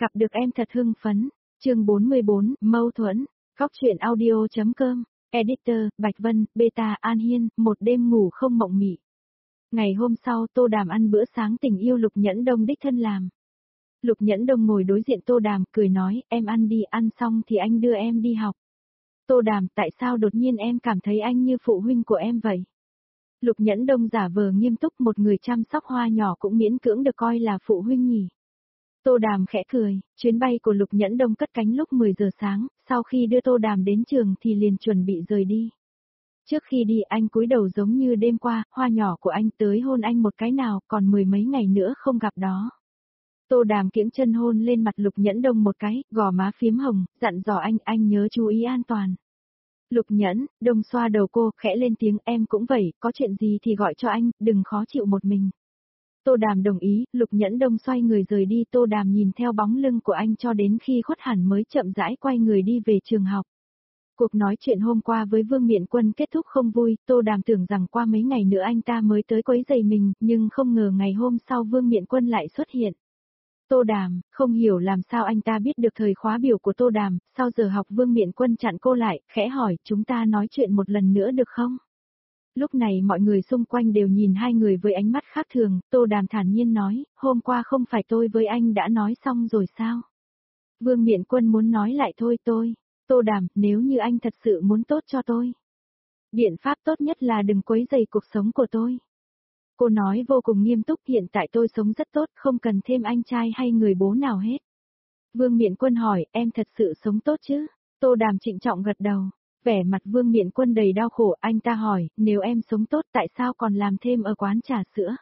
Gặp được em thật hưng phấn. Chương 44, mâu thuẫn. Góc truyện audio.com. Editor, Bạch Vân, Beta, An Hiên, một đêm ngủ không mộng mị. Ngày hôm sau Tô Đàm ăn bữa sáng tình yêu Lục Nhẫn Đông đích thân làm. Lục Nhẫn Đông ngồi đối diện Tô Đàm, cười nói, em ăn đi, ăn xong thì anh đưa em đi học. Tô Đàm, tại sao đột nhiên em cảm thấy anh như phụ huynh của em vậy? Lục Nhẫn Đông giả vờ nghiêm túc, một người chăm sóc hoa nhỏ cũng miễn cưỡng được coi là phụ huynh nhỉ. Tô Đàm khẽ cười, chuyến bay của Lục Nhẫn Đông cất cánh lúc 10 giờ sáng, sau khi đưa Tô Đàm đến trường thì liền chuẩn bị rời đi. Trước khi đi anh cúi đầu giống như đêm qua, hoa nhỏ của anh tới hôn anh một cái nào, còn 10 mấy ngày nữa không gặp đó. Tô Đàm kiễng chân hôn lên mặt Lục Nhẫn Đông một cái, gò má phím hồng, dặn dò anh nhớ chú ý an toàn. Lục Nhẫn Đông xoa đầu cô, khẽ lên tiếng, em cũng vậy, có chuyện gì thì gọi cho anh, đừng khó chịu một mình. Tô Đàm đồng ý, Lục Nhẫn Đông xoay người rời đi, Tô Đàm nhìn theo bóng lưng của anh cho đến khi khuất hẳn mới chậm rãi quay người đi về trường học. Cuộc nói chuyện hôm qua với Vương Miện Quân kết thúc không vui, Tô Đàm tưởng rằng qua mấy ngày nữa anh ta mới tới quấy rầy mình, nhưng không ngờ ngày hôm sau Vương Miện Quân lại xuất hiện. Tô Đàm, không hiểu làm sao anh ta biết được thời khóa biểu của Tô Đàm, sau giờ học Vương Miện Quân chặn cô lại, khẽ hỏi, chúng ta nói chuyện một lần nữa được không? Lúc này mọi người xung quanh đều nhìn hai người với ánh mắt khác thường, Tô Đàm thản nhiên nói, hôm qua không phải tôi với anh đã nói xong rồi sao? Vương Miện Quân muốn nói lại thôi Tô Đàm, nếu như anh thật sự muốn tốt cho tôi. Biện pháp tốt nhất là đừng quấy rầy cuộc sống của tôi. Cô nói vô cùng nghiêm túc, hiện tại tôi sống rất tốt, không cần thêm anh trai hay người bố nào hết. Vương Miện Quân hỏi, em thật sự sống tốt chứ? Tô Đàm trịnh trọng gật đầu. Vẻ mặt Vương Miện Quân đầy đau khổ, anh ta hỏi, nếu em sống tốt tại sao còn làm thêm ở quán trà sữa?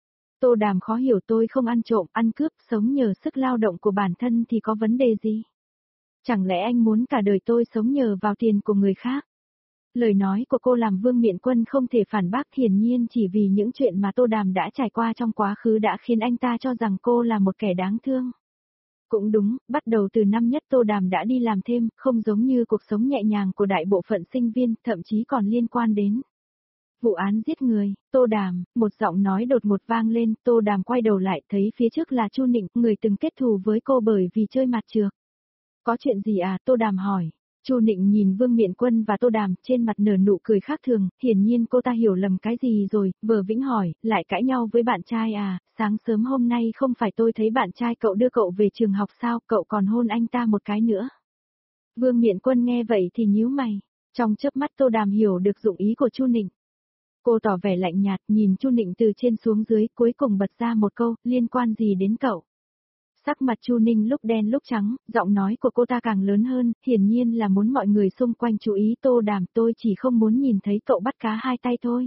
Tô Đàm khó hiểu, tôi không ăn trộm, ăn cướp, sống nhờ sức lao động của bản thân thì có vấn đề gì? Chẳng lẽ anh muốn cả đời tôi sống nhờ vào tiền của người khác? Lời nói của cô làm Vương Miện Quân không thể phản bác, hiển nhiên chỉ vì những chuyện mà Tô Đàm đã trải qua trong quá khứ đã khiến anh ta cho rằng cô là một kẻ đáng thương. Cũng đúng, bắt đầu từ năm nhất Tô Đàm đã đi làm thêm, không giống như cuộc sống nhẹ nhàng của đại bộ phận sinh viên, thậm chí còn liên quan đến vụ án giết người. Tô Đàm, một giọng nói đột ngột vang lên, Tô Đàm quay đầu lại thấy phía trước là Chu Nịnh, người từng kết thù với cô bởi vì chơi mặt trược. Có chuyện gì à? Tô Đàm hỏi. Chu Nịnh nhìn Vương Miện Quân và Tô Đàm, trên mặt nở nụ cười khác thường, hiển nhiên cô ta hiểu lầm cái gì rồi, vờ vĩnh hỏi, lại cãi nhau với bạn trai à, sáng sớm hôm nay không phải tôi thấy bạn trai cậu đưa cậu về trường học sao, cậu còn hôn anh ta một cái nữa. Vương Miện Quân nghe vậy thì nhíu mày, trong chớp mắt Tô Đàm hiểu được dụng ý của Chu Nịnh. Cô tỏ vẻ lạnh nhạt, nhìn Chu Nịnh từ trên xuống dưới, cuối cùng bật ra một câu, liên quan gì đến cậu. Sắc mặt Chu Ninh lúc đen lúc trắng, giọng nói của cô ta càng lớn hơn, hiển nhiên là muốn mọi người xung quanh chú ý. Tô Đàm, tôi chỉ không muốn nhìn thấy cậu bắt cá hai tay thôi.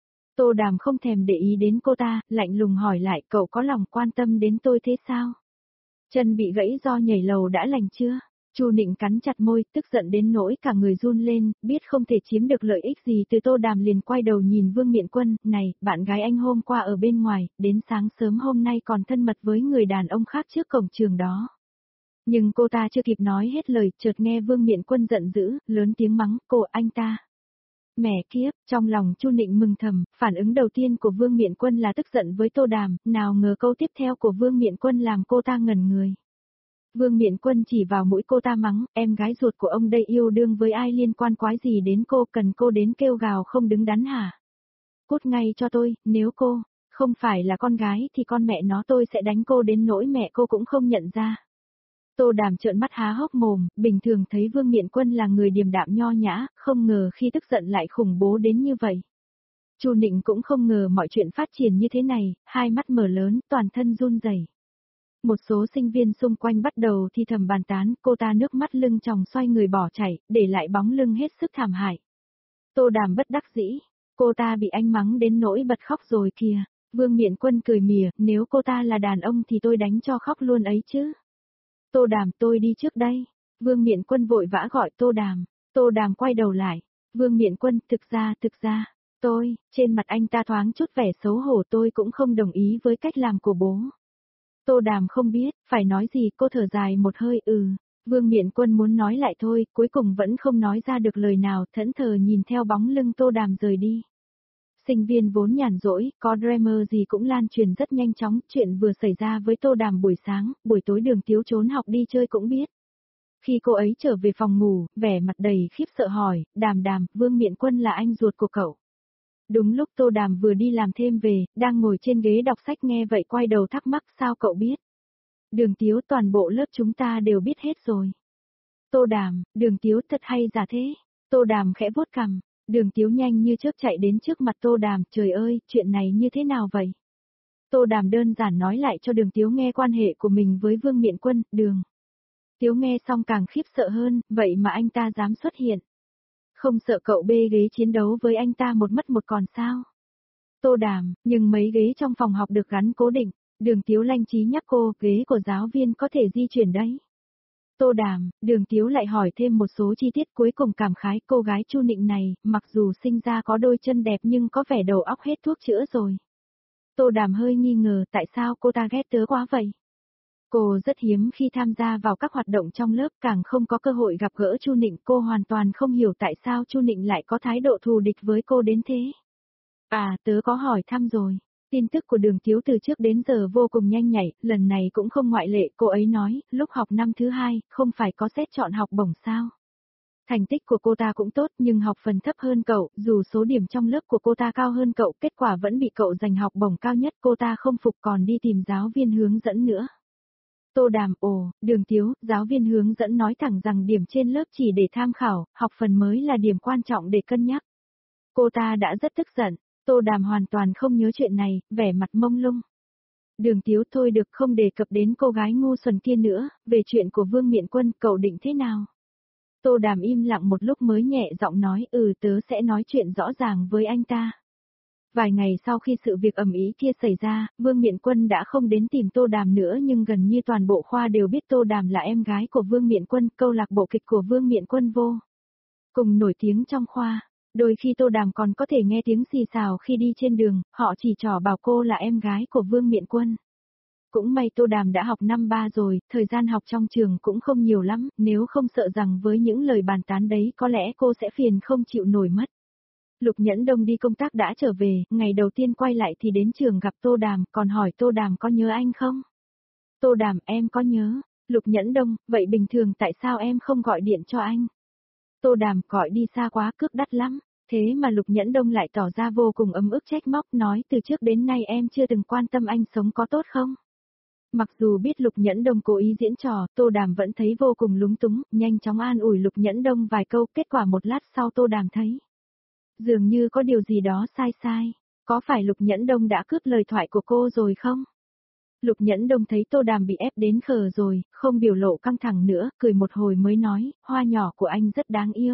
Tô Đàm không thèm để ý đến cô ta, lạnh lùng hỏi lại, cậu có lòng quan tâm đến tôi thế sao? Chân bị gãy do nhảy lầu đã lành chưa? Chu Nịnh cắn chặt môi, tức giận đến nỗi cả người run lên, biết không thể chiếm được lợi ích gì từ Tô Đàm liền quay đầu nhìn Vương Miện Quân, này, bạn gái anh hôm qua ở bên ngoài, đến sáng sớm hôm nay còn thân mật với người đàn ông khác trước cổng trường đó. Nhưng cô ta chưa kịp nói hết lời, chợt nghe Vương Miện Quân giận dữ, lớn tiếng mắng, cô anh ta. Mẹ kiếp, trong lòng Chu Nịnh mừng thầm, phản ứng đầu tiên của Vương Miện Quân là tức giận với Tô Đàm, nào ngờ câu tiếp theo của Vương Miện Quân làm cô ta ngẩn người. Vương Miện Quân chỉ vào mũi cô ta mắng, em gái ruột của ông đây yêu đương với ai liên quan quái gì đến cô, cần cô đến kêu gào không đứng đắn hả? Cút ngay cho tôi, nếu cô không phải là con gái thì con mẹ nó tôi sẽ đánh cô đến nỗi mẹ cô cũng không nhận ra. Tô Đàm trợn mắt há hốc mồm, bình thường thấy Vương Miện Quân là người điềm đạm nho nhã, không ngờ khi tức giận lại khủng bố đến như vậy. Chu Nịnh cũng không ngờ mọi chuyện phát triển như thế này, hai mắt mở lớn, toàn thân run rẩy. Một số sinh viên xung quanh bắt đầu thì thầm bàn tán, cô ta nước mắt lưng tròng xoay người bỏ chạy, để lại bóng lưng hết sức thảm hại. Tô Đàm bất đắc dĩ, cô ta bị anh mắng đến nỗi bật khóc rồi kìa. Vương Miện Quân cười mỉa, nếu cô ta là đàn ông thì tôi đánh cho khóc luôn ấy chứ. Tô Đàm, tôi đi trước đây. Vương Miện Quân vội vã gọi Tô Đàm. Tô Đàm quay đầu lại. Vương Miện Quân, thực ra, trên mặt anh ta thoáng chút vẻ xấu hổ, tôi cũng không đồng ý với cách làm của bố. Tô Đàm không biết, phải nói gì, cô thở dài một hơi, Vương Miện Quân muốn nói lại thôi, cuối cùng vẫn không nói ra được lời nào, thẫn thờ nhìn theo bóng lưng Tô Đàm rời đi. Sinh viên vốn nhàn rỗi, có drama gì cũng lan truyền rất nhanh chóng, chuyện vừa xảy ra với Tô Đàm buổi sáng, buổi tối Đường Tiếu trốn học đi chơi cũng biết. Khi cô ấy trở về phòng ngủ, vẻ mặt đầy khiếp sợ hỏi, Đàm Đàm, Vương Miện Quân là anh ruột của cậu. Đúng lúc Tô Đàm vừa đi làm thêm về, đang ngồi trên ghế đọc sách nghe vậy quay đầu thắc mắc sao cậu biết. Đường Tiếu toàn bộ lớp chúng ta đều biết hết rồi. Tô Đàm, Đường Tiếu thật hay giả thế. Tô Đàm khẽ vuốt cằm, Đường Tiếu nhanh như chớp chạy đến trước mặt Tô Đàm, trời ơi, chuyện này như thế nào vậy? Tô Đàm đơn giản nói lại cho Đường Tiếu nghe quan hệ của mình với Vương Miện Quân, Đường. Tiếu nghe xong càng khiếp sợ hơn, vậy mà anh ta dám xuất hiện. Không sợ cậu bê ghế chiến đấu với anh ta một mất một còn sao? Tô Đàm, nhưng mấy ghế trong phòng học được gắn cố định, Đường Tiếu lanh trí nhắc cô, ghế của giáo viên có thể di chuyển đấy. Tô Đàm, Đường Tiếu lại hỏi thêm một số chi tiết cuối cùng cảm khái cô gái Chu Nịnh này, mặc dù sinh ra có đôi chân đẹp nhưng có vẻ đầu óc hết thuốc chữa rồi. Tô Đàm hơi nghi ngờ tại sao cô ta ghét tớ quá vậy. Cô rất hiếm khi tham gia vào các hoạt động trong lớp, càng không có cơ hội gặp gỡ Chu Nịnh, cô hoàn toàn không hiểu tại sao Chu Nịnh lại có thái độ thù địch với cô đến thế. À, tớ có hỏi thăm rồi. Tin tức của Đường Tiếu từ trước đến giờ vô cùng nhanh nhạy, lần này cũng không ngoại lệ, cô ấy nói, lúc học năm thứ 2, không phải có xét chọn học bổng sao. Thành tích của cô ta cũng tốt nhưng học phần thấp hơn cậu, dù số điểm trong lớp của cô ta cao hơn cậu, kết quả vẫn bị cậu giành học bổng cao nhất, cô ta không phục còn đi tìm giáo viên hướng dẫn nữa. Tô Đàm, Đường Tiếu, giáo viên hướng dẫn nói thẳng rằng điểm trên lớp chỉ để tham khảo, học phần mới là điểm quan trọng để cân nhắc. Cô ta đã rất tức giận, Tô Đàm hoàn toàn không nhớ chuyện này, vẻ mặt mông lung. Đường Tiếu thôi được không đề cập đến cô gái ngu xuẩn kia nữa, về chuyện của Vương Miện Quân, cậu định thế nào? Tô Đàm im lặng một lúc mới nhẹ giọng nói, tớ sẽ nói chuyện rõ ràng với anh ta. Vài ngày sau khi sự việc ầm ĩ kia xảy ra, Vương Miện Quân đã không đến tìm Tô Đàm nữa nhưng gần như toàn bộ khoa đều biết Tô Đàm là em gái của Vương Miện Quân, câu lạc bộ kịch của Vương Miện Quân vô cùng nổi tiếng trong khoa. Đôi khi Tô Đàm còn có thể nghe tiếng xì xào khi đi trên đường, họ chỉ trỏ bảo cô là em gái của Vương Miện Quân. Cũng may Tô Đàm đã học năm 3 rồi, thời gian học trong trường cũng không nhiều lắm, nếu không sợ rằng với những lời bàn tán đấy có lẽ cô sẽ phiền không chịu nổi mất. Lục Nhẫn Đông đi công tác đã trở về, ngày đầu tiên quay lại thì đến trường gặp Tô Đàm, còn hỏi Tô Đàm có nhớ anh không? Tô Đàm, em có nhớ. Lục Nhẫn Đông, vậy bình thường tại sao em không gọi điện cho anh? Tô Đàm, gọi đi xa quá, cước đắt lắm. Thế mà Lục Nhẫn Đông lại tỏ ra vô cùng ấm ức trách móc, nói từ trước đến nay em chưa từng quan tâm anh sống có tốt không? Mặc dù biết Lục Nhẫn Đông cố ý diễn trò, Tô Đàm vẫn thấy vô cùng lúng túng, nhanh chóng an ủi Lục Nhẫn Đông vài câu, kết quả một lát sau Tô Đàm thấy dường như có điều gì đó sai sai, có phải Lục Nhẫn Đông đã cướp lời thoại của cô rồi không? Lục Nhẫn Đông thấy Tô Đàm bị ép đến khờ rồi, không biểu lộ căng thẳng nữa, cười một hồi mới nói, hoa nhỏ của anh rất đáng yêu.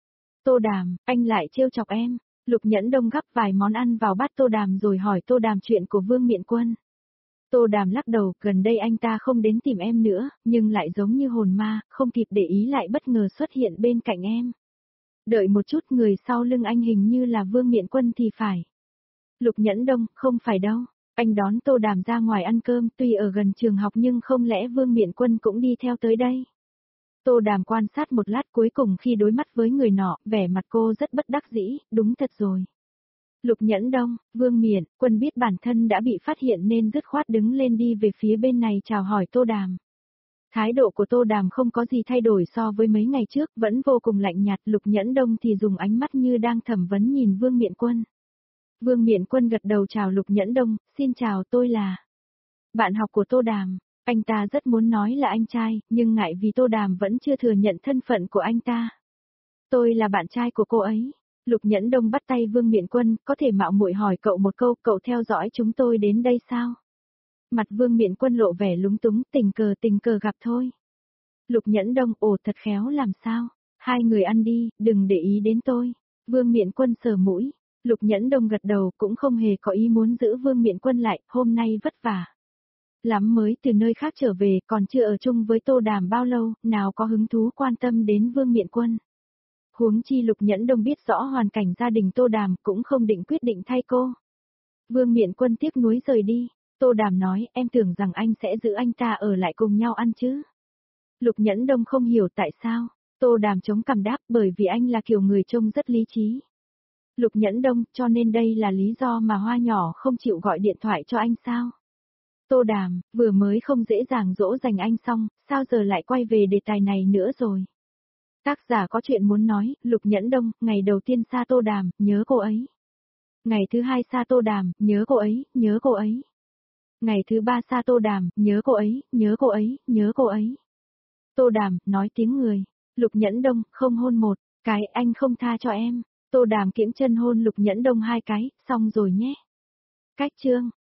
Tô Đàm, anh lại trêu chọc em. Lục Nhẫn Đông gắp vài món ăn vào bát Tô Đàm rồi hỏi Tô Đàm chuyện của Vương Miện Quân. Tô Đàm lắc đầu, gần đây anh ta không đến tìm em nữa, nhưng lại giống như hồn ma, không kịp để ý lại bất ngờ xuất hiện bên cạnh em. Đợi một chút, người sau lưng anh hình như là Vương Miện Quân thì phải. Lục Nhẫn Đông, không phải đâu. Anh đón Tô Đàm ra ngoài ăn cơm, tuy ở gần trường học nhưng không lẽ Vương Miện Quân cũng đi theo tới đây. Tô Đàm quan sát một lát, cuối cùng khi đối mắt với người nọ, vẻ mặt cô rất bất đắc dĩ, đúng thật rồi. Lục Nhẫn Đông, Vương Miện Quân biết bản thân đã bị phát hiện nên dứt khoát đứng lên đi về phía bên này chào hỏi Tô Đàm. Thái độ của Tô Đàm không có gì thay đổi so với mấy ngày trước, vẫn vô cùng lạnh nhạt. Lục Nhẫn Đông thì dùng ánh mắt như đang thẩm vấn nhìn Vương Miện Quân. Vương Miện Quân gật đầu chào Lục Nhẫn Đông, xin chào, tôi là bạn học của Tô Đàm. Anh ta rất muốn nói là anh trai, nhưng ngại vì Tô Đàm vẫn chưa thừa nhận thân phận của anh ta. Tôi là bạn trai của cô ấy. Lục Nhẫn Đông bắt tay Vương Miện Quân, có thể mạo muội hỏi cậu một câu, cậu theo dõi chúng tôi đến đây sao? Mặt Vương Miện Quân lộ vẻ lúng túng, tình cờ gặp thôi. Lục Nhẫn Đông, thật khéo làm sao? Hai người ăn đi, đừng để ý đến tôi. Vương Miện Quân sờ mũi. Lục Nhẫn Đông gật đầu, cũng không hề có ý muốn giữ Vương Miện Quân lại, hôm nay vất vả lắm mới từ nơi khác trở về, còn chưa ở chung với Tô Đàm bao lâu, nào có hứng thú quan tâm đến Vương Miện Quân. Huống chi Lục Nhẫn Đông biết rõ hoàn cảnh gia đình Tô Đàm, cũng không định quyết định thay cô. Vương Miện Quân tiếc nuối rời đi. Tô Đàm nói, em tưởng rằng anh sẽ giữ anh ta ở lại cùng nhau ăn chứ. Lục Nhẫn Đông không hiểu tại sao. Tô Đàm chống cằm đáp, bởi vì anh là kiểu người trông rất lý trí. Lục Nhẫn Đông, cho nên đây là lý do mà Hoa nhỏ không chịu gọi điện thoại cho anh sao? Tô Đàm, vừa mới không dễ dàng dỗ dành anh xong, sao giờ lại quay về đề tài này nữa rồi? Tác giả có chuyện muốn nói, Lục Nhẫn Đông, ngày đầu tiên xa Tô Đàm, nhớ cô ấy. Ngày thứ hai xa Tô Đàm, nhớ cô ấy, nhớ cô ấy. Ngày thứ ba xa Tô Đàm, nhớ cô ấy, nhớ cô ấy, nhớ cô ấy. Tô Đàm, nói tiếng người. Lục Nhẫn Đông, không hôn một cái, anh không tha cho em. Tô Đàm kiễng chân hôn Lục Nhẫn Đông 2 cái, xong rồi nhé. Cách chương.